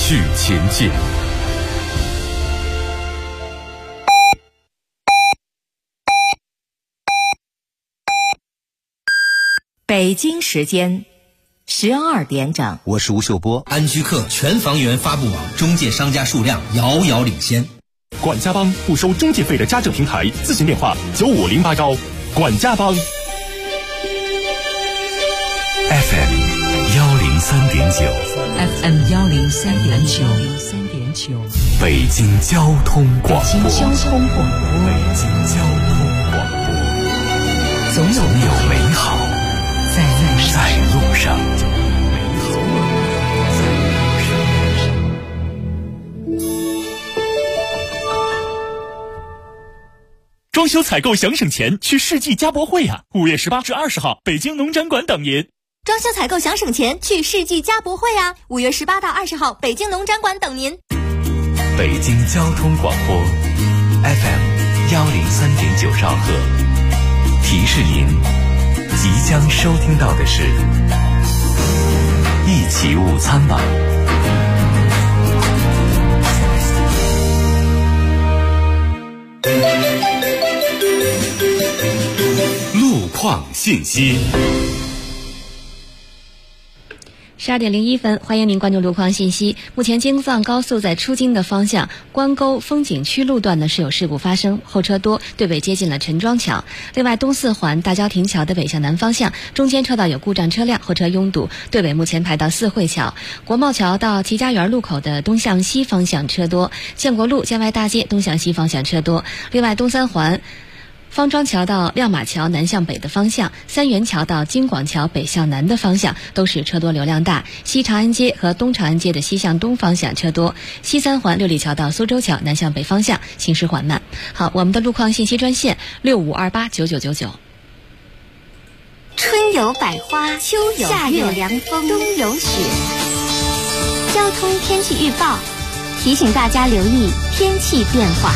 续前进。 北京时间12点整， 我是吴秀波。 安居客全房源发布网中介商家数量遥遥领先。 管家帮不收中介费的家政平台，咨询电话95081。管家帮。 FM 103.9 FM 103.9， 北京交通广播。 北京交通广播，总有美好在路上。 装修采购想省钱，去世纪家博会呀！5月18至20号，北京农展馆等您。 装修采购想省钱，去世纪家博会呀！5月18到20号，北京农展馆等您。 北京交通广播 FM 103.9兆赫，提示您即将收听到的是一起午餐吧。路况信息。 12点01分，欢迎您关注路况信息。目前京藏高速在出京的方向关沟风景区路段呢是有事故发生，后车多，队尾接近了陈庄桥。另外，东四环大郊亭桥的北向南方向中间车道有故障车辆，后车拥堵，队尾目前排到四惠桥。国贸桥到齐家园路口的东向西方向车多，建国路建外大街东向西方向车多。另外，东三环方庄桥到亮马桥南向北的方向，三元桥到京广桥北向南的方向都是车多流量大。西长安街和东长安街的西向东方向车多。西三环六里桥到苏州桥南向北方向行驶缓慢。好，我们的路况信息专线65289999。 春有百花，秋有夏有凉风，冬有雪。交通天气预报提醒大家留意天气变化。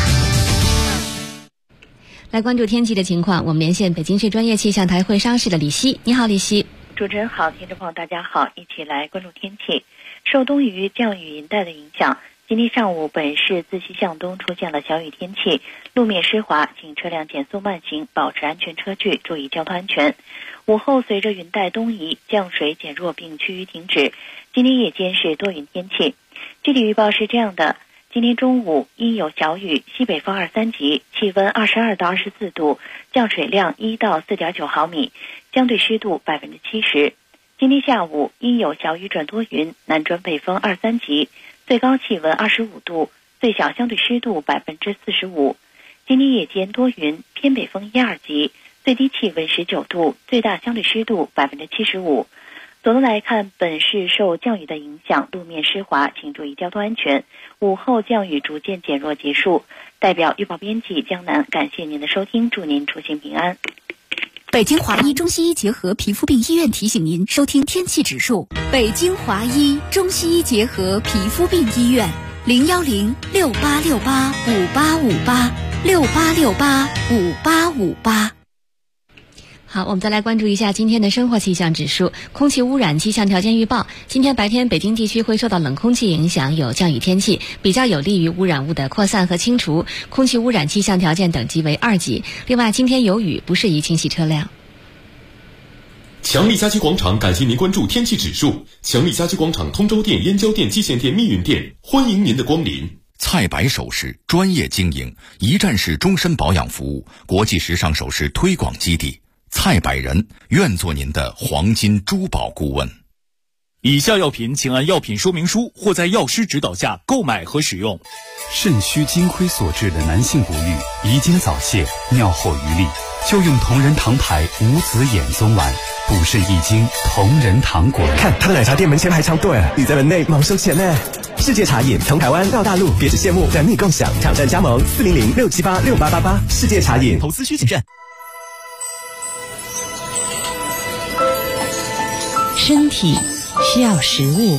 来关注天气的情况，我们连线北京市专业气象台会商室的李希。你好，李希。 主持人好，听众朋友大家好，一起来关注天气。受东移降雨云带的影响，今天上午本市自西向东出现了小雨天气，路面湿滑，请车辆减速慢行，保持安全车距，注意交通安全。午后随着云带东移，降水减弱并趋于停止。今天夜间是多云天气。具体预报是这样的。今天中午阴有小雨，西北风2、3级，气温22到24度，降水量1到4.9毫米，相对湿度70%。今天下午阴有小雨转多云，南转北风2、3级，最高气温25度，最小相对湿度45%。今天夜间多云，偏北风1、2级，最低气温19度，最大相对湿度75%。总的来看，本市受降雨的影响，路面湿滑，请注意交通安全。午后降雨逐渐减弱结束。代表预报编辑江南，感谢您的收听，祝您出行平安。 北京华医中西医结合皮肤病医院提醒您收听天气指数。北京华医中西医结合皮肤病医院，01068685858，68685858。 好，我们再来关注一下今天的生活气象指数。空气污染气象条件预报，今天白天北京地区会受到冷空气影响，有降雨天气，比较有利于污染物的扩散和清除，空气污染气象条件等级为2级。另外，今天有雨，不适宜清洗车辆。 强力家居广场感谢您关注天气指数。强力家居广场通州店、燕郊店、蓟县店、密云店，欢迎您的光临。 蔡白首饰专业经营，一站式终身保养服务，国际时尚首饰推广基地。蔡百人愿做您的黄金珠宝顾问。 以下药品请按药品说明书或在药师指导下购买和使用。 肾虚金亏所致的男性不育、遗精早泄、尿后余力，就用同仁堂牌无子衍宗丸，补肾益精，同仁堂果然。 看他的奶茶店门前排长队，你在门内忙收钱呢。世界茶饮从台湾到大陆，别只羡慕，等你共享。抢占加盟400-678-6888。世界茶饮， 投资需谨慎。 身体需要食物，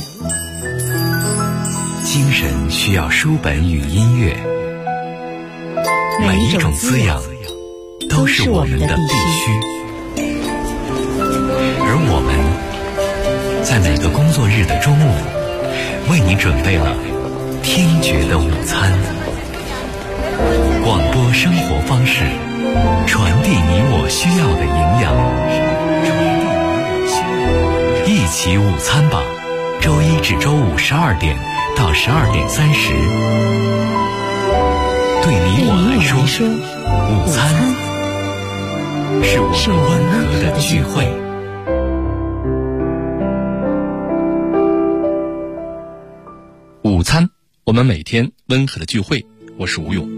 精神需要书本与音乐，每一种滋养都是我们的必须。而我们在每个工作日的中午， 为你准备了听觉的午餐。广播生活方式，传递你我需要的营养。一起午餐吧，周一至周五12点到12点30。对你我来说，午餐是我们温和的聚会。 午餐，我们每天温和的聚会。我是吴勇。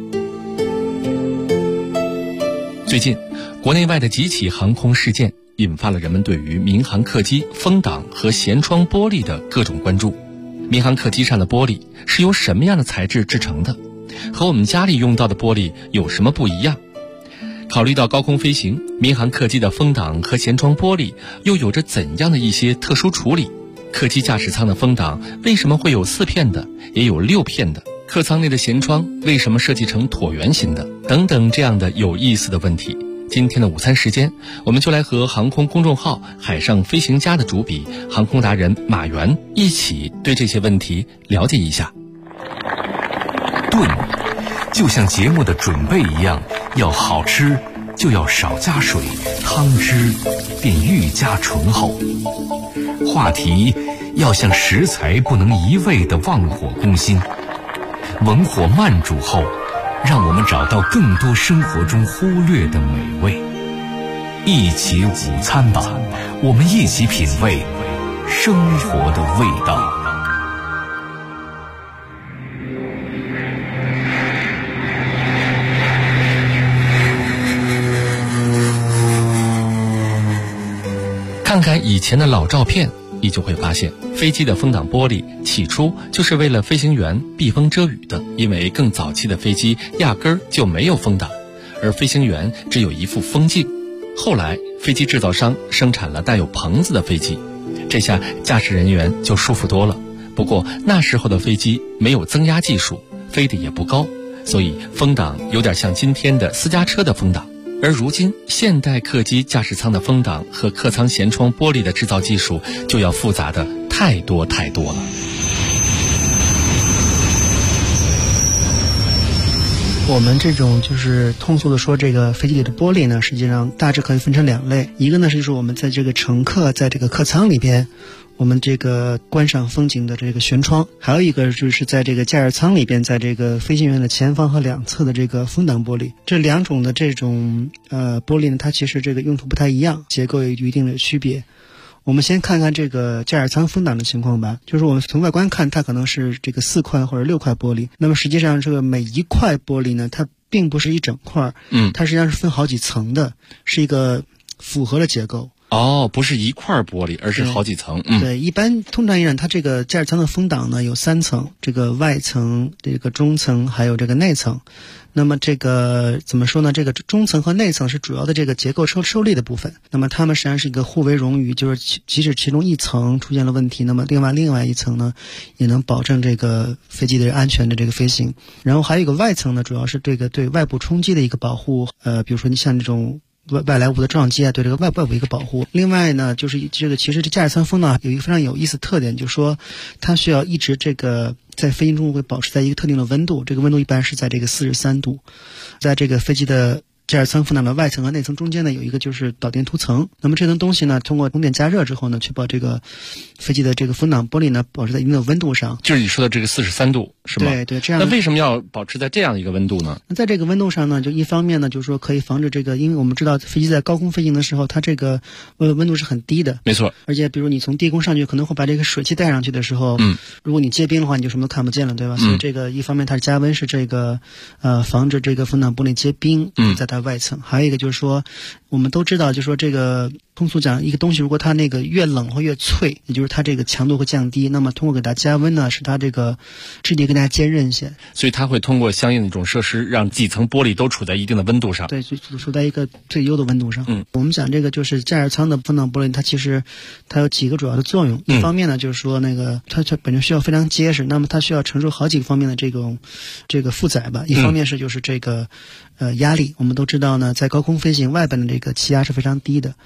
最近，国内外的几起航空事件引发了人们对于民航客机风挡和舷窗玻璃的各种关注。民航客机上的玻璃是由什么样的材质制成的？和我们家里用到的玻璃有什么不一样？考虑到高空飞行，民航客机的风挡和舷窗玻璃又有着怎样的一些特殊处理？客机驾驶舱的风挡为什么会有4片的，也有6片的？客舱内的舷窗为什么设计成椭圆形的？等等这样的有意思的问题。今天的午餐时间，我们就来和航空公众号海上飞行家的主笔航空达人马原一起对这些问题了解一下。 炖就像节目的准备一样，要好吃就要少加水，汤汁便愈加醇厚。话题要像食材不能一味地忘火攻心，文火慢煮后，让我们找到更多生活中忽略的美味。一起午餐吧，我们一起品味生活的味道。 看看以前的老照片，你就会发现飞机的风挡玻璃起初就是为了飞行员避风遮雨的，因为更早期的飞机压根儿就没有风挡，而飞行员只有一副风镜。后来飞机制造商生产了带有棚子的飞机，这下驾驶人员就舒服多了。不过那时候的飞机没有增压技术，飞得也不高，所以风挡有点像今天的私家车的风挡。而如今现代客机驾驶舱的风挡和客舱舷窗玻璃的制造技术就要复杂的太多太多了。 我们这种就是通俗的说，这个飞机里的玻璃呢，实际上大致可以分成2类。一个呢是就是我们在这个乘客在这个客舱里边，我们这个观赏风景的这个舷窗，还有一个就是在这个驾驶舱里边，在这个飞行员的前方和两侧的这个风挡玻璃。这2种的这种玻璃呢，它其实这个用途不太一样，结构有一定的区别。我们先看看这个驾驶舱风挡的情况吧。就是我们从外观看，它可能是这个4块或者6块玻璃。那么实际上这个每一块玻璃呢，它并不是一整块，它实际上是分好几层的，是一个复合的结构。 哦，不是一块玻璃，而是好几层。 对，一般通常意义上，它这个驾驶舱的风挡呢有3层，这个外层、这个中层还有这个内层。那么这个怎么说呢？这个中层和内层是主要的这个结构受力的部分。那么它们实际上是一个互为冗余，就是即使其中一层出现了问题，那么另外一层呢也能保证这个飞机的安全的这个飞行。然后还有一个外层呢，主要是这个对外部冲击的一个保护。比如说你像这种外来物的撞击啊，对这个外部一个保护。另外呢，就是这个其实这驾驶舱风挡有一个非常有意思的特点，就是说它需要一直这个在飞行中会保持在一个特定的温度，这个温度一般是在这个43度。在这个飞机的驾驶舱风挡的外层和内层中间呢，有一个就是导电涂层。那么这层东西呢，通过供电加热之后呢，确保这个飞机的这个风挡玻璃呢保持在一定的温度上。 就是你说的这个43度是吗？ 对，这样。 那为什么要保持在这样一个温度呢？ 那在这个温度上呢，就一方面呢，就是说可以防止这个，因为我们知道飞机在高空飞行的时候，它这个温度是很低的。 没错。 而且比如你从低空上去，可能会把这个水汽带上去的时候，如果你结冰的话，你就什么都看不见了，对吧？所以这个一方面它是加温，是这个防止这个风挡玻璃结冰，在它外层。还有一个就是说，我们都知道，就是说这个通俗讲，一个东西如果它那个越冷或越脆，也就是它这个强度会降低。那么通过给它加温呢，使它这个质地更加坚韧些。 所以它会通过相应的一种设施，让几层玻璃都处在一定的温度上。 对，处在一个最优的温度上。我们讲这个就是驾驶舱的风挡玻璃，它其实它有几个主要的作用。一方面呢，就是说那个它本身需要非常结实，那么它需要承受好几个方面的这个负载吧。一方面是就是这个压力，我们都知道呢，在高空飞行外边的这个气压是非常低的。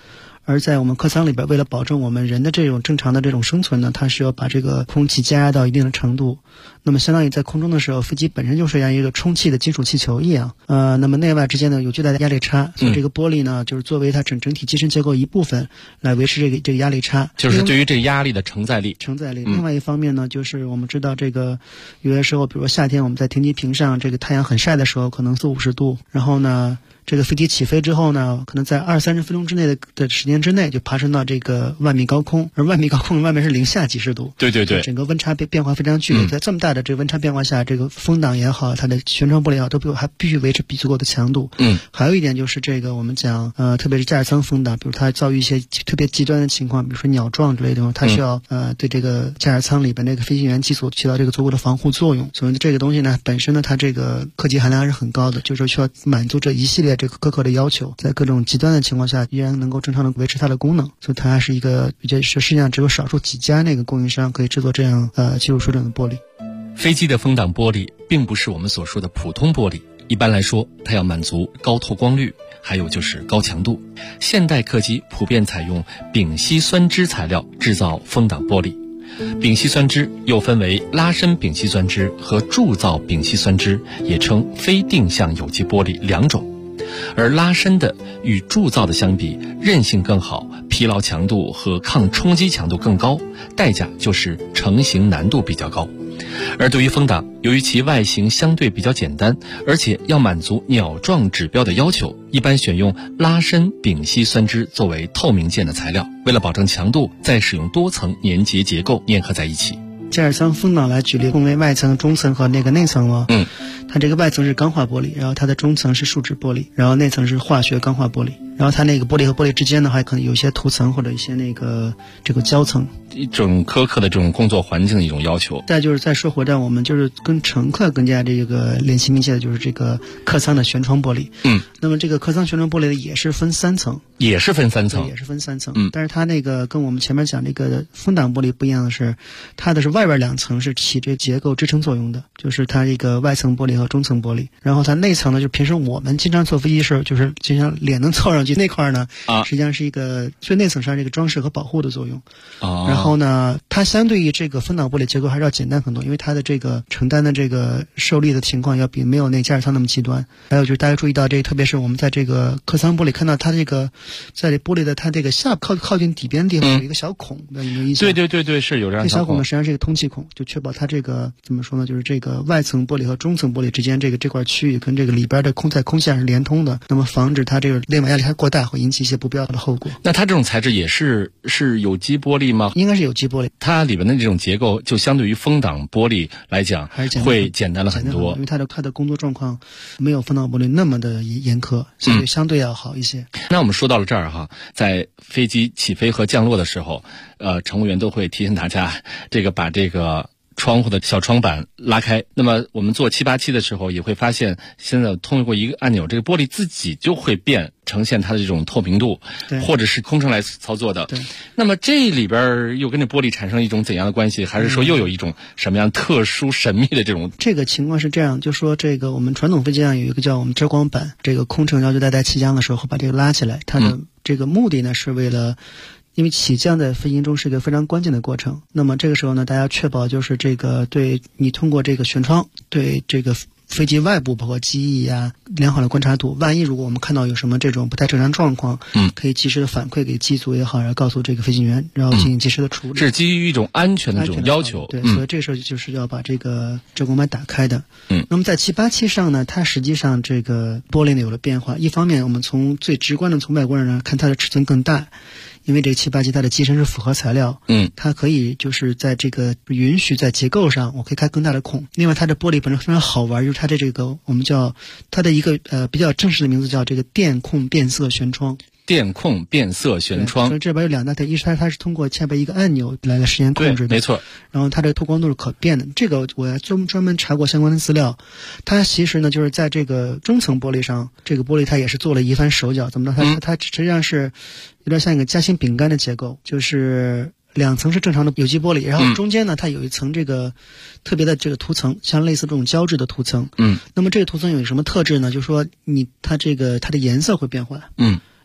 而在我们客舱里边，为了保证我们人的这种正常的这种生存呢，它是要把这个空气加压到一定的程度。那么相当于在空中的时候，飞机本身就是像一个充气的金属气球一样，那么内外之间呢有巨大的压力差，所以这个玻璃呢就是作为它整体机身结构一部分来维持这个压力差， 就是对于这个压力的承载力。 另外一方面呢，就是我们知道这个有些时候，比如说夏天我们在停机坪上，这个太阳很晒的时候，可能40-50度，然后呢这个飞机起飞之后呢，可能在20-30分钟之内的时间之内就爬升到这个万米高空，而万米高空外面是零下几十度， 对， 整个温差变化非常剧烈。在这么大的这个温差变化下，这个风挡也好，它的舷窗玻璃也好，还必须维持足够的强度。还有一点就是这个我们讲特别是驾驶舱风挡，比如它遭遇一些特别极端的情况，比如说鸟撞之类的，它需要对这个驾驶舱里边那个飞行员机组起到这个足够的防护作用。所以这个东西呢，本身呢它这个科技含量还是很高的，就是需要满足这一系列这个苛刻的要求，在各种极端的情况下依然能够正常的维持它的功能。所以它还是一个世界上只有少数几家那个供应商可以制作这样技术水准的玻璃。 飞机的风挡玻璃并不是我们所说的普通玻璃，一般来说它要满足高透光率，还有就是高强度。现代客机普遍采用丙烯酸酯材料制造风挡玻璃。丙烯酸酯又分为拉伸丙烯酸酯和铸造丙烯酸酯，也称非定向有机玻璃两种。而拉伸的与铸造的相比，韧性更好，疲劳强度和抗冲击强度更高，代价就是成型难度比较高。而对于风挡，由于其外形相对比较简单，而且要满足鸟状指标的要求，一般选用拉伸丙烯酸酯作为透明件的材料，为了保证强度，再使用多层粘结结构粘合在一起。 驾驶舱风挡来举例，分为外层、中层和那个内层哦。它这个外层是钢化玻璃，然后它的中层是树脂玻璃，然后内层是化学钢化玻璃，然后它那个玻璃和玻璃之间呢，还可能有一些涂层或者一些这个胶层， 一种苛刻的这种工作环境的一种要求。 再说回到我们就是跟乘客更加这个联系密切的就是这个客舱的舷窗玻璃。那么这个客舱舷窗玻璃也是分3层，但是它那个跟我们前面讲这个风挡玻璃不一样的是，它的是外边2层是起这结构支撑作用的，就是它这个外层玻璃和中层玻璃，然后它内层呢，就平时我们经常坐飞机时候，就是就像脸能凑上去那块呢，实际上是一个最内层上这个装饰和保护的作用。然后呢，它相对于这个风挡玻璃结构还是要简单很多，因为它的这个承担的这个受力的情况要比没有那驾驶舱那么极端。还有就是大家注意到特别是我们在这个客舱玻璃看到它这个在这玻璃的它这个靠近底边的地方有一个小孔，有没有印象？ 对，是有这样的小孔呢，实际上是一个通气孔，就确保它这个怎么说呢？就是这个外层玻璃和中层玻璃之间这块区域跟这个里边的空线是连通的，那么防止它这个内外压力还过大，会引起一些不必要的后果。 那它这种材质也是有机玻璃吗？ 应该是有机玻璃， 它里边的这种结构就相对于风挡玻璃来讲会简单了很多， 因为它的工作状况没有风挡玻璃那么的严苛，所以相对要好一些。 那我们说到了这儿哈，在飞机起飞和降落的时候，乘务员都会提醒大家把这个窗户的小窗板拉开。那么我们做787的时候也会发现，现在通过一个按钮，这个玻璃自己就会呈现它的这种透明度，或者是空乘来操作的。那么这里边又跟这玻璃产生一种怎样的关系？还是说又有一种什么样特殊神秘的这种？ 这个情况是这样，就说这个我们传统飞机上有一个叫我们遮光板，这个空乘要求在起降的时候会把这个拉起来，它的这个目的呢是为了。因为起降在飞行中是一个非常关键的过程，那么这个时候呢，大家确保就是对你通过这个舷窗对这个飞机外部包括机翼良好的观察度，万一如果我们看到有什么这种不太正常状况，可以及时的反馈给机组也好，然后告诉这个飞行员，然后进行及时的处理。 是基于一种安全的这种要求。 对，所以这个时候就是要把这个遮光板打开的。那么在787上呢，它实际上这个玻璃呢有了变化。一方面，我们从最直观的从外观上看，它的尺寸更大。因为这787它的机身是复合材料，它可以就是在这个允许在结构上我可以开更大的孔。另外它的玻璃本身非常好玩，就是它的这个我们叫它的一个比较正式的名字叫这个电控变色舷窗。 电控变色舷窗， 所以这边有2大特，一是它是通过下边一个按钮来实现控制的， 没错。 然后它的透光度是可变的，这个我专门查过相关的资料。它其实呢就是在这个中层玻璃上，这个玻璃它也是做了一番手脚。怎么着？它实际上是有点像一个夹心饼干的结构，就是2层是正常的有机玻璃，然后中间呢它有一层这个特别的这个涂层，像类似这种胶质的涂层。那么这个涂层有什么特质呢？就是说它的颜色会变换。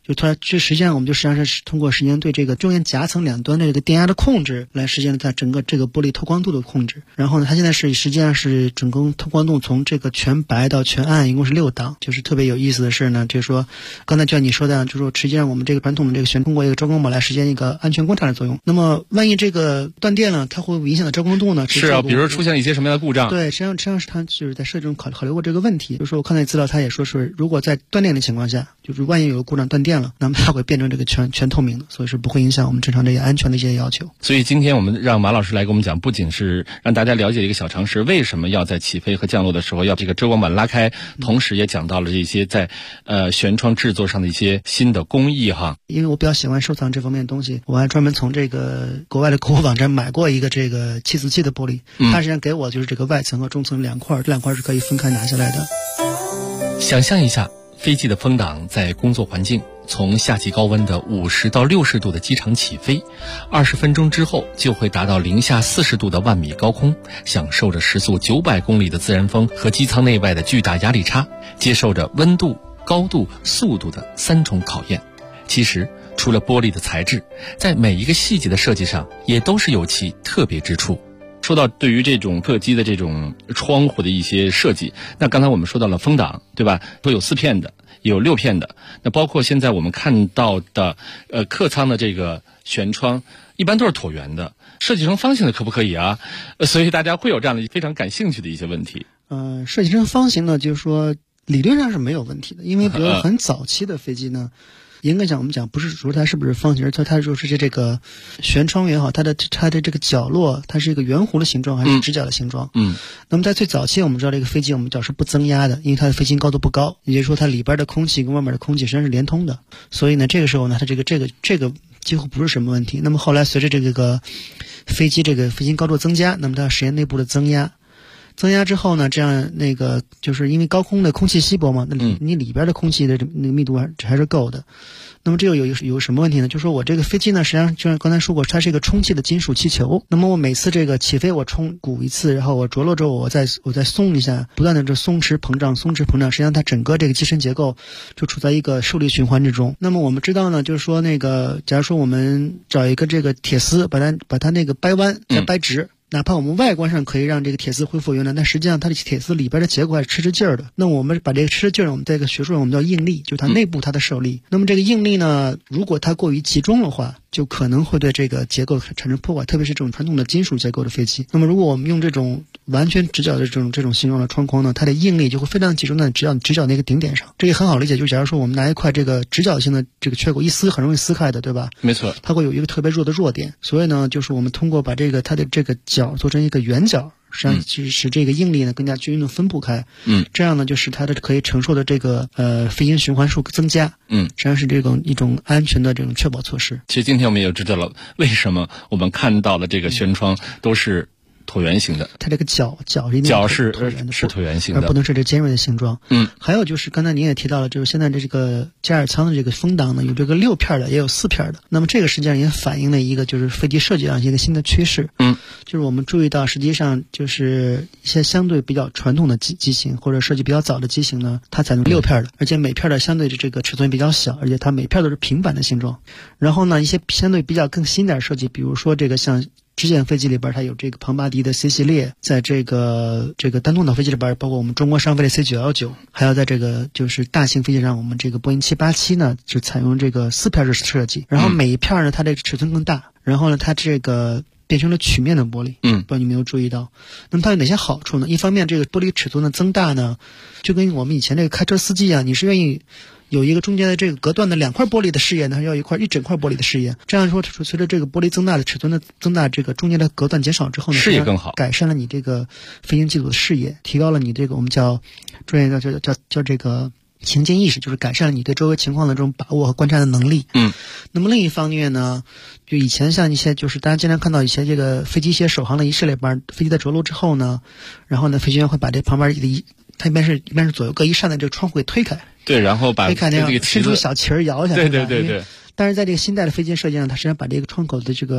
就它这实际上我们就实际上是通过实际上对这个中间夹层两端的这个电压的控制来实现它整个这个玻璃透光度的控制。然后呢，它现在实际上是整个透光度从这个全白到全暗一共是6档。就是特别有意思的是呢，就是说刚才就像你说的，就是说实际上我们这个传统的这个通过一个遮光板来实现一个安全观察的作用。那么万一这个断电了，它会不会影响到遮光度呢？ 是啊，比如说出现了一些什么样的故障？ 对，实际上是它就是在设计中考虑过这个问题。就是说我看到资料，它也说是如果在断电的情况下，就是万一有个故障断电了，那么它会变成这个全透明的，所以是不会影响我们正常这些安全的一些要求。 所以今天我们让马老师来给我们讲，不仅是让大家了解一个小常识，为什么要在起飞和降落的时候要这个遮光板拉开，同时也讲到了这些在舷窗制作上的一些新的工艺哈。 因为我比较喜欢收藏这方面的东西，我还专门从这个国外的购物网站买过一个这个气瓷器的玻璃，它实际上给我就是这个外层和中层2块，这2块是可以分开拿下来的。 想象一下飞机的风挡在工作环境，从夏季高温的50到60度的机场起飞，20分钟之后就会达到零下40度的万米高空，享受着时速900公里的自然风和机舱内外的巨大压力差，接受着温度、高度、速度的3重考验。其实除了玻璃的材质，在每一个细节的设计上也都是有其特别之处。说到对于这种客机的这种窗户的一些设计，那刚才我们说到了风挡，对吧？都有4片的，也有6片的。那包括现在我们看到的客舱的这个舷窗，一般都是椭圆的，设计成方形的可不可以啊？所以大家会有这样的非常感兴趣的一些问题。 设计成方形呢，就是说理论上是没有问题的，因为比如很早期的飞机呢。严格讲，我们讲不是说它是不是方形，它就是这个舷窗也好，它的这个角落，它是一个圆弧的形状还是直角的形状？那么在最早期，我们知道这个飞机我们讲是不增压的，因为它的飞行高度不高，也就是说它里边的空气跟外面的空气实际上是连通的，所以呢，这个时候呢，它这个几乎不是什么问题。那么后来随着这个飞机这个飞行高度增加，那么它实现内部的增压之后呢，这样就是因为高空的空气稀薄嘛，那你里边的空气的那个密度还是够的。那么这有什么问题呢？就是说我这个飞机呢，实际上就像刚才说过，它是一个充气的金属气球。那么我每次这个起飞我鼓一次，然后我着陆之后我再松一下，不断的这松弛膨胀，实际上它整个这个机身结构就处在一个受力循环之中。那么我们知道呢，就是说假如说我们找一个这个铁丝，把它那个掰弯再掰直。哪怕我们外观上可以让这个铁丝恢复原来，但实际上它的铁丝里边的结构还是吃劲儿的。那我们把这个吃劲儿，我们在这个学术上我们叫应力，就是它内部它的受力。那么这个应力呢，如果它过于集中的话，就可能会对这个结构产生破坏，特别是这种传统的金属结构的飞机。那么如果我们用这种完全直角的这种形状的窗框呢，它的应力就会非常集中在直角那个顶点上。这个很好理解，就是假如说我们拿一块这个直角形的这个缺口一撕，很容易撕开的，对吧？ 没错， 它会有一个特别弱的弱点。所以呢，就是我们通过把它的这个角做成一个圆角，实际上使这个应力呢更加均匀的分布开。这样呢就使它的可以承受的这个飞行循环数增加。实际上是一种安全的这种确保措施。 其实今天我们也知道了为什么我们看到的这个舷窗都是椭圆形的， 它这个角是椭圆形的， 而不能是这尖锐的形状。还有就是刚才您也提到了，就是现在这个加热舱的这个风挡呢，有这个6片的，也有4片的。那么这个实际上也反映了一个就是飞机设计上一个新的趋势。就是我们注意到，实际上就是一些相对比较传统的机型或者设计比较早的机型呢，它采用6片的，而且每片的相对的这个尺寸比较小，而且它每片都是平板的形状。然后呢，一些相对比较更新点设计，比如说这个像支舰飞机里边它有这个庞巴迪的 C 系列，在这个单通岛飞机里边，包括我们中国商飞的 C919，还有在这个就是大型飞机上，我们这个波音787呢，就采用这个4片式设计。然后每一片呢，它这个尺寸更大，然后呢，它这个变成了曲面的玻璃。不知道你没有注意到。那么它有哪些好处呢？一方面，这个玻璃尺寸的增大呢，就跟我们以前这个开车司机啊，你是愿意有一个中间的这个隔断的2块玻璃的视野呢，还要一整块玻璃的视野。这样说，随着这个玻璃增大的尺寸的增大，这个中间的隔断减少之后呢， 视野更好， 改善了你这个飞行机组的视野，提高了你这个我们叫专业叫这个情境意识，就是改善了你对周围情况的这种把握和观察的能力。那么另一方面呢，就以前像一些就是大家经常看到一些这个飞机一些首航的仪式里边，飞机在着陆之后呢，然后呢飞行员会把这旁边它一般是左右各一扇的这个窗户给推开。 对，然后把这个伸出小旗儿摇下来。 对。 但是在这个新代的飞机设计上，它实际上把这个窗口的这个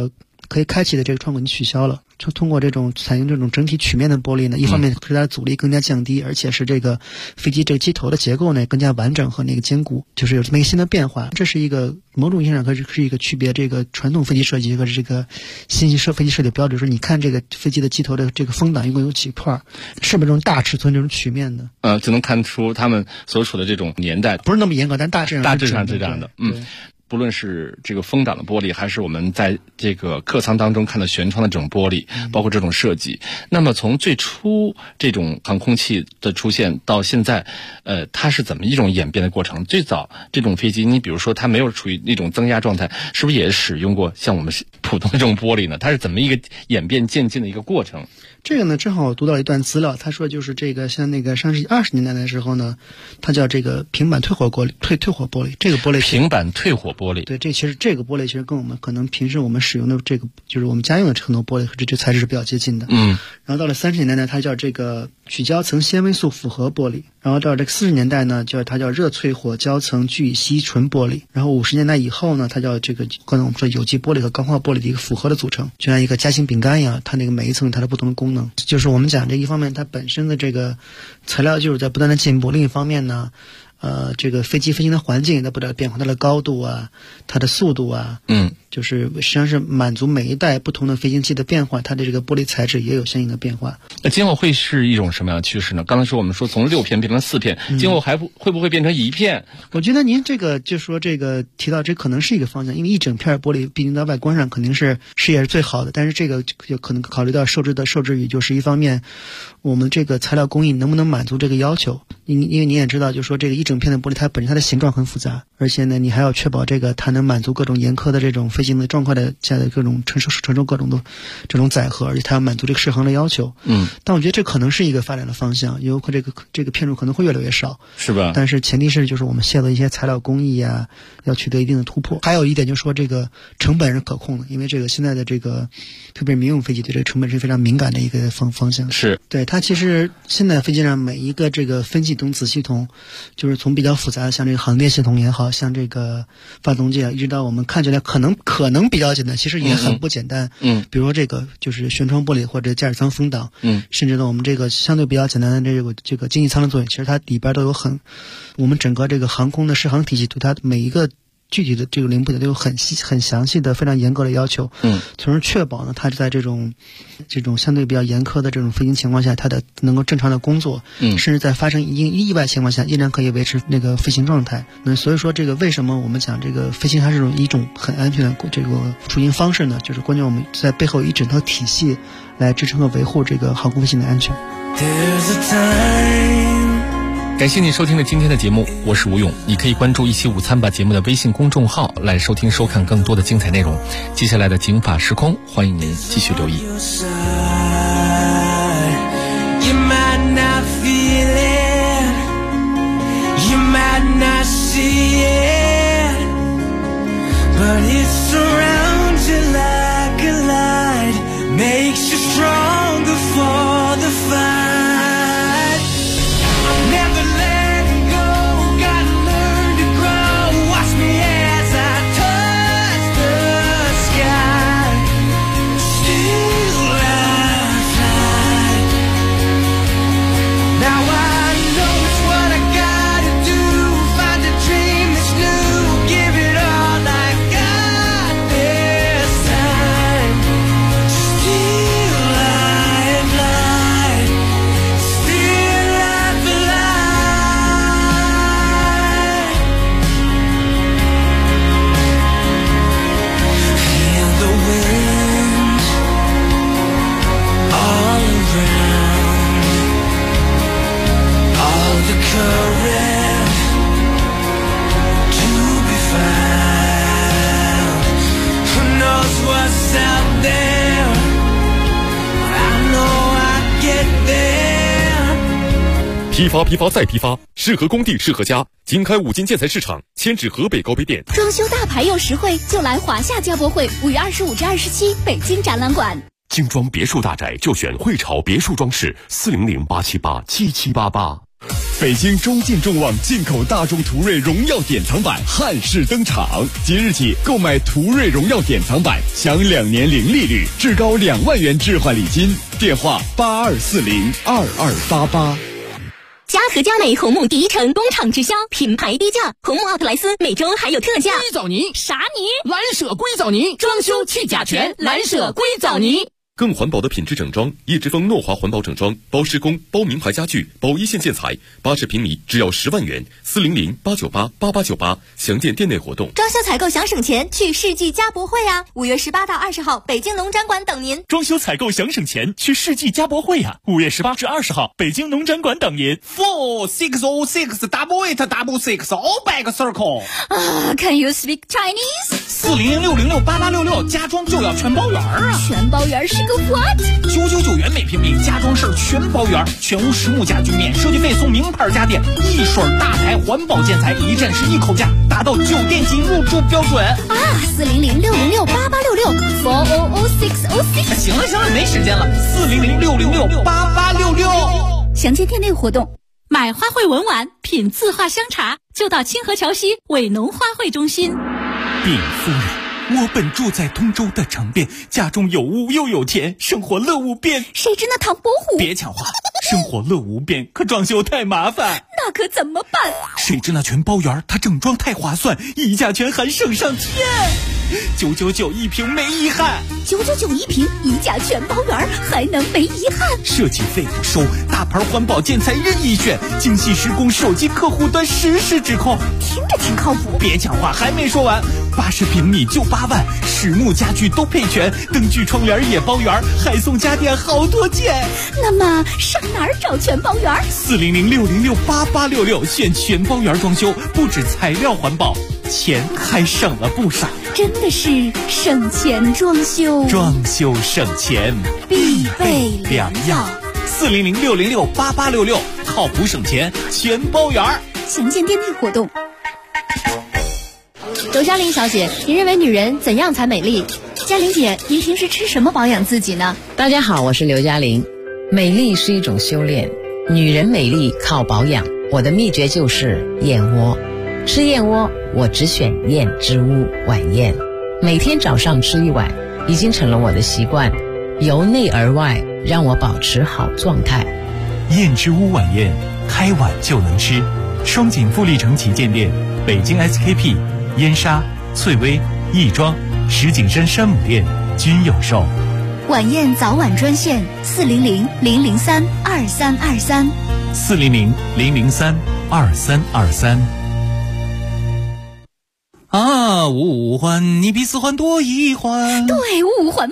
可以开启的这个窗口已经取消了。通过这种采用这种整体曲面的玻璃呢，一方面使它的阻力更加降低，而且是这个飞机这个机头的结构呢更加完整和那个坚固，就是有这么一个新的变化。这是一个某种意义上是一个区别这个传统飞机设计和这个新飞机设计标志。说你看这个飞机的机头的这个风挡一共有几块，是不是这种大尺寸这种曲面的？ 就能看出他们所处的这种年代不是那么严格，但大致上是这样的。不论是这个风挡的玻璃，还是我们在这个客舱当中看到舷窗的这种玻璃，包括这种设计，那么从最初这种航空器的出现到现在，它是怎么一种演变的过程？最早这种飞机，你比如说它没有处于那种增压状态，是不是也使用过像我们普通的这种玻璃呢？它是怎么一个演变渐进的一个过程？ 这个呢，正好我读到一段资料，他说就是这个像那个上世纪20年代的时候呢，它叫这个平板退火玻璃，这个玻璃平板退火玻璃， 对，这个玻璃其实跟我们可能平时我们使用的这个就是我们家用的很多玻璃和这材质是比较接近的。然后到了30年代呢，它叫这个曲胶层纤维素复合玻璃，然后到这个40年代呢，它叫热淬火胶层聚乙烯醇玻璃，然后50年代以后呢，它叫这个刚才我们说有机玻璃和钢化玻璃的一个复合的组成，就像一个夹心饼干一样，它那个每一层它的不同的功能。就是我们讲这一方面它本身的这个材料就是在不断的进步，另一方面呢这个飞机飞行的环境也在不断变化，它的高度啊，它的速度啊，就是实际上是满足每一代不同的飞行器的变化，它的这个玻璃材质也有相应的变化。 那今后会是一种什么样的趋势呢？刚才说我们说从6片变成4片，今后会不会变成1片？ 我觉得您这个就说这个提到这可能是一个方向，因为一整片玻璃毕竟在外观上肯定是视野是最好的，但是这个就可能考虑到受制于就是一方面我们这个材料工艺能不能满足这个要求，因为你也知道就说这个一整片的玻璃它本身它的形状很复杂，而且呢你还要确保这个它能满足各种严苛的这种飞行的状况的下的各种承受各种的这种载荷，而且它要满足这个适航的要求。但我觉得这可能是一个发展的方向，有可这个片数可能会越来越少， 是吧？ 但是前提是就是我们现在的一些材料工艺啊要取得一定的突破。还有一点就是说这个成本是可控的，因为这个现在的这个特别是民用飞机对这个成本是非常敏感的一个方向。 是对它其实现在飞机上每一个这个分系统子系统，就是从比较复杂的像这个航电系统也好，像这个发动机啊，一直到我们看起来可能比较简单，其实也很不简单。比如说这个就是舷窗玻璃或者驾驶舱风挡，甚至呢我们这个相对比较简单的这个经济舱的作用，其实它里边都有我们整个这个航空的适航体系对它每一个具体的这个零部件都有很详细的非常严格的要求，从而确保呢它在这种相对比较严苛的这种飞行情况下，它的能够正常的工作，甚至在发生意外情况下依然可以维持那个飞行状态。所以说这个为什么我们讲这个飞行还是一种很安全的这个出行方式呢？就是关键我们在背后有一整套体系来支撑和维护这个航空飞行的安全。 感谢你收听了今天的节目，我是吴勇。你可以关注一期午餐吧节目的微信公众号来收听收看更多的精彩内容。接下来的警法时空，欢迎您继续留意。 批发再批发，适合工地适合家。经开5金建材市场，迁至河北高碑店。 装修大牌又实惠，就来华夏家博会5月25至27北京展览馆。 精装别墅大宅就选汇潮别墅装饰，400-878-7788。 北京中进众旺进口大众途锐荣耀典藏版汉式登场，即日起购买途锐荣耀典藏版享2年零利率，至高2万元置换礼金。电话82402288。 嘉禾佳美红木第一城工厂直销，品牌低价，红木奥特莱斯每周还有特价。 硅藻泥啥泥？ 蓝舍硅藻泥，装修去甲醛，蓝舍硅藻泥。 更环保的品质整装，叶之峰诺华环保整装，包施工，包名牌家具，包一线建材，80平米只要10万元，400-898-8898，详见店内活动。 装修采购想省钱，去世纪家博会啊！5月18到20号，北京农展馆等您。 装修采购想省钱，去世纪家博会啊！5月18至20号，北京农展馆等您。 460688866 all back circle。 Can you speak Chinese？ 400-606-8866，家装就要全包圆啊！ 全包圆是个 what？ 999元每平米，家装事儿全包圆，全屋实木家具免设计费，送名牌家电，一水大牌环保建材，一站式一口价，达到酒店级入住标准啊！400-606-8866，400-606。行了，没时间了，400-606-8866。 详见店内活动。 买花卉文玩，品字画香茶，就到清河桥西伟农花卉中心。 禀夫人，我本住在通州的城边，家中有屋又有田，生活乐无边。 谁知那唐伯虎？ 别抢话，生活乐无边，可装修太麻烦。 那可怎么办？ 谁知那全包圆，它整装太划算，溢价权还省上天。999一平没遗憾 ，999一平，溢价全包圆，还能没遗憾？ 设计费不收，大牌环保建材任意选，精细施工，手机客户端实时指控， 听着挺靠谱。 别抢话，还没说完，80平米就8万，实木家具都配全，灯具窗帘也包圆，还送家电好多件。 那么上哪儿找全包圆 ？400-606-8866，选全包圆装修，不止材料环保，钱还省了不少。 真的是省钱装修， 装修省钱必备良药。 400-606-8866，靠谱省钱全包圆。 详见店内活动。 刘嘉玲小姐，您认为女人怎样才美丽？ 嘉玲姐，您平时吃什么保养自己呢？ 大家好，我是刘嘉玲。美丽是一种修炼，女人美丽靠保养。我的秘诀就是燕窝。吃燕窝，我只选燕之屋晚宴，每天早上吃1碗，已经成了我的习惯，由内而外让我保持好状态。 燕之屋晚宴，开碗就能吃。双井富力城旗舰店、北京 SKP、燕莎、翠微、亦庄、石景山山姆店均有售。 晚宴早晚专线400-003-2323。 400-003-2323。五环你比4环多1环， 对，5环外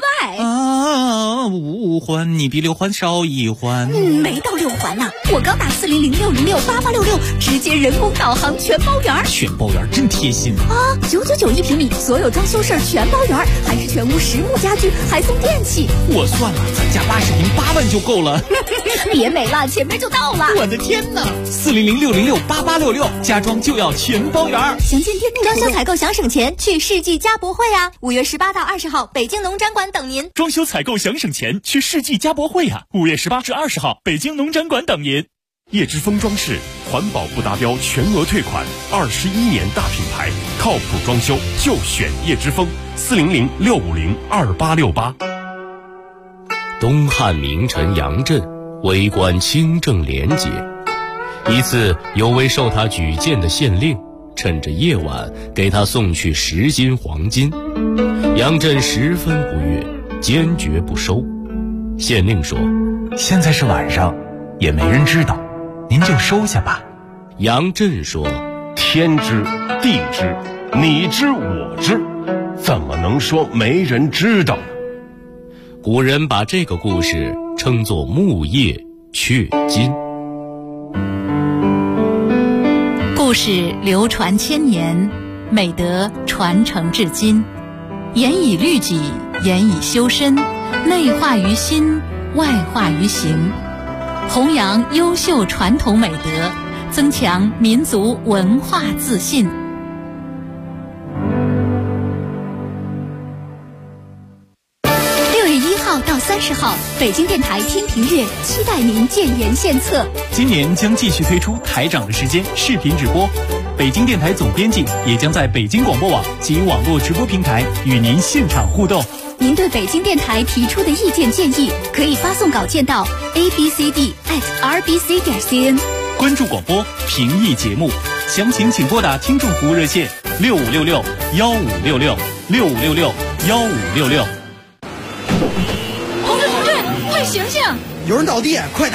5环你比6环少1环， 没到6环呢。我刚打400-606-8866，直接人工导航全包圆。 全包圆真贴心啊！999一平米，所有装修事儿全包圆，还是全屋实木家具，还送电器。 我算了，咱家80平8万就够了。 别美了，前面就到了。 我的天哪！400-606-8866，家装就要全包圆。 详见店内装修采购想省钱，去世纪家博会啊！5月18到20号，北京农展馆等您。 装修采购想省钱，去世纪家博会啊！5月18至20号，北京农展馆等您。 叶之峰装饰，环保不达标全额退款，21年大品牌，靠谱装修就选叶之峰。400-650-2868。 东汉名臣杨震为官清正廉洁，一次有位受他举荐的县令趁着夜晚给他送去10斤黄金，杨震十分不悦，坚决不收。县令说：“ 现在是晚上，也没人知道，您就收下吧。” 杨震说：“ 天知地知，你知我知，怎么能说没人知道呢？” 古人把这个故事称作木叶雀金。 故事流传千年，美德传承至今，严以律己，严以修身，内化于心，外化于行，弘扬优秀传统美德，增强民族文化自信。 6月1号到30 20号，北京电台天平月期待您建言献策。 今年将继续推出台长的时间视频直播，北京电台总编辑也将在北京广播网及网络直播平台与您现场互动。 您对北京电台提出的意见建议，可以发送稿件到 abcd@rbc.cn。 关注广播，评议节目，详情请拨打听众服务热线6566-1566，6566-1566。 同志，快醒醒！ 有人倒地，快打